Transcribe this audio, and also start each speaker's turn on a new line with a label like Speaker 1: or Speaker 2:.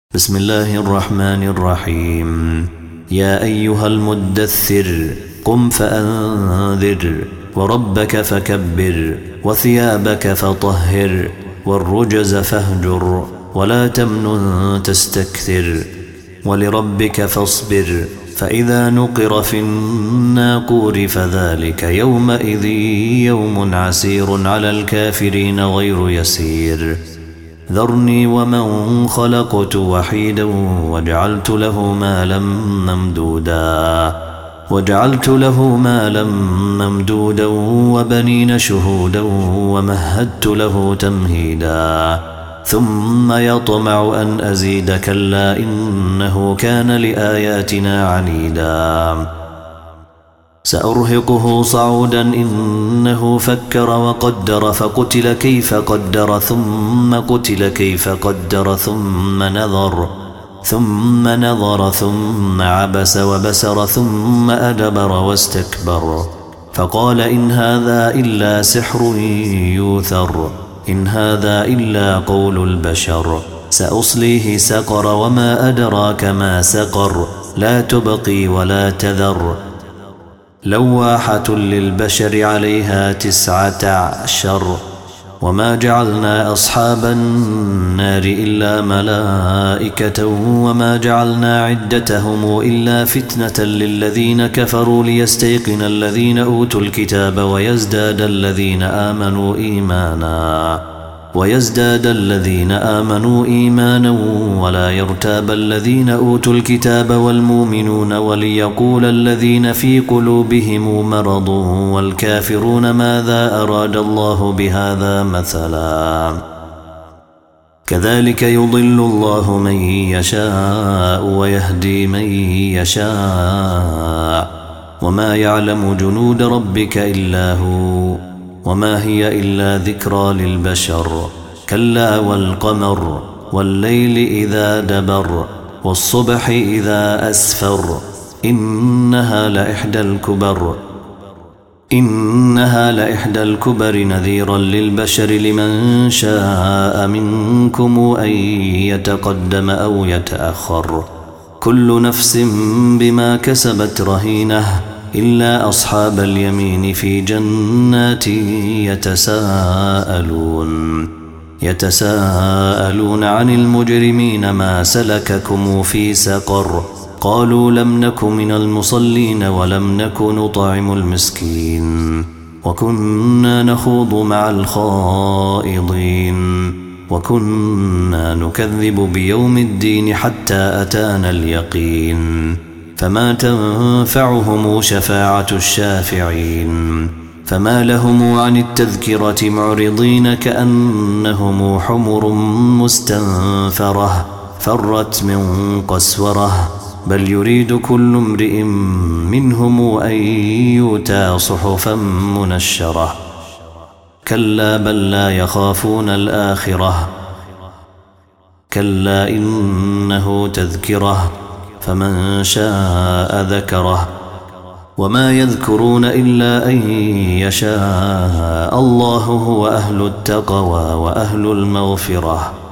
Speaker 1: بسم الله الرحمن الرحيم. يا أيها المدثر قم فأنذر وربك فكبر وثيابك فطهر والرجز فاهجر ولا تمنن تستكثر ولربك فاصبر فإذا نقر في الناقور فذلك يومئذ يوم عسير على الكافرين غير يسير. ذرني ومن خلقت وحيدا وجعلت له مالا ممدودا وبنين شهودا ومهدت له تمهيدا ثم يطمع أن أزيد كلا إنه كان لآياتنا عنيدا سأرهقه صعودا إنه فكر وقدر فقتل كيف قدر ثم قتل كيف قدر ثم نظر ثم عبس وبسر ثم أدبر واستكبر فقال إن هذا إلا سحر يوثر إن هذا إلا قول البشر سأصليه سقر وما أدراك ما سقر لا تبقي ولا تذر لواحة للبشر عليها 19 وما جعلنا أصحاب النار إلا ملائكة وما جعلنا عدتهم إلا فتنة للذين كفروا ليستيقن الذين أوتوا الكتاب ويزداد الذين آمنوا إيمانا ولا يرتاب الذين أوتوا الكتاب والمؤمنون وليقول الذين في قلوبهم مرض والكافرون ماذا أراد الله بهذا مثلا كذلك يضل الله من يشاء ويهدي من يشاء وما يعلم جنود ربك إلا هو وما هي إلا ذكرى للبشر كلا والقمر والليل إذا دبر والصبح إذا أسفر إنها لإحدى الكبر نذيرا للبشر لمن شاء منكم أن يتقدم أو يتأخر كل نفس بما كسبت رهينة إلا أصحاب اليمين في جنات يتساءلون عن المجرمين ما سلككم في سقر قالوا لم نك من المصلين ولم نك نطعم المسكين وكنا نخوض مع الخائضين وكنا نكذب بيوم الدين حتى أتانا اليقين فما تنفعهم شفاعة الشافعين فما لهم عن التذكرة معرضين كأنهم حمر مستنفرة فرت من قسورة بل يريد كل امرئ منهم أن يؤتى صحفا منشرة كلا بل لا يخافون الآخرة كلا إنه تذكرة فمن شاء ذكره وما يذكرون إلا أن يشاء الله هو أهل التقوى وأهل المغفرة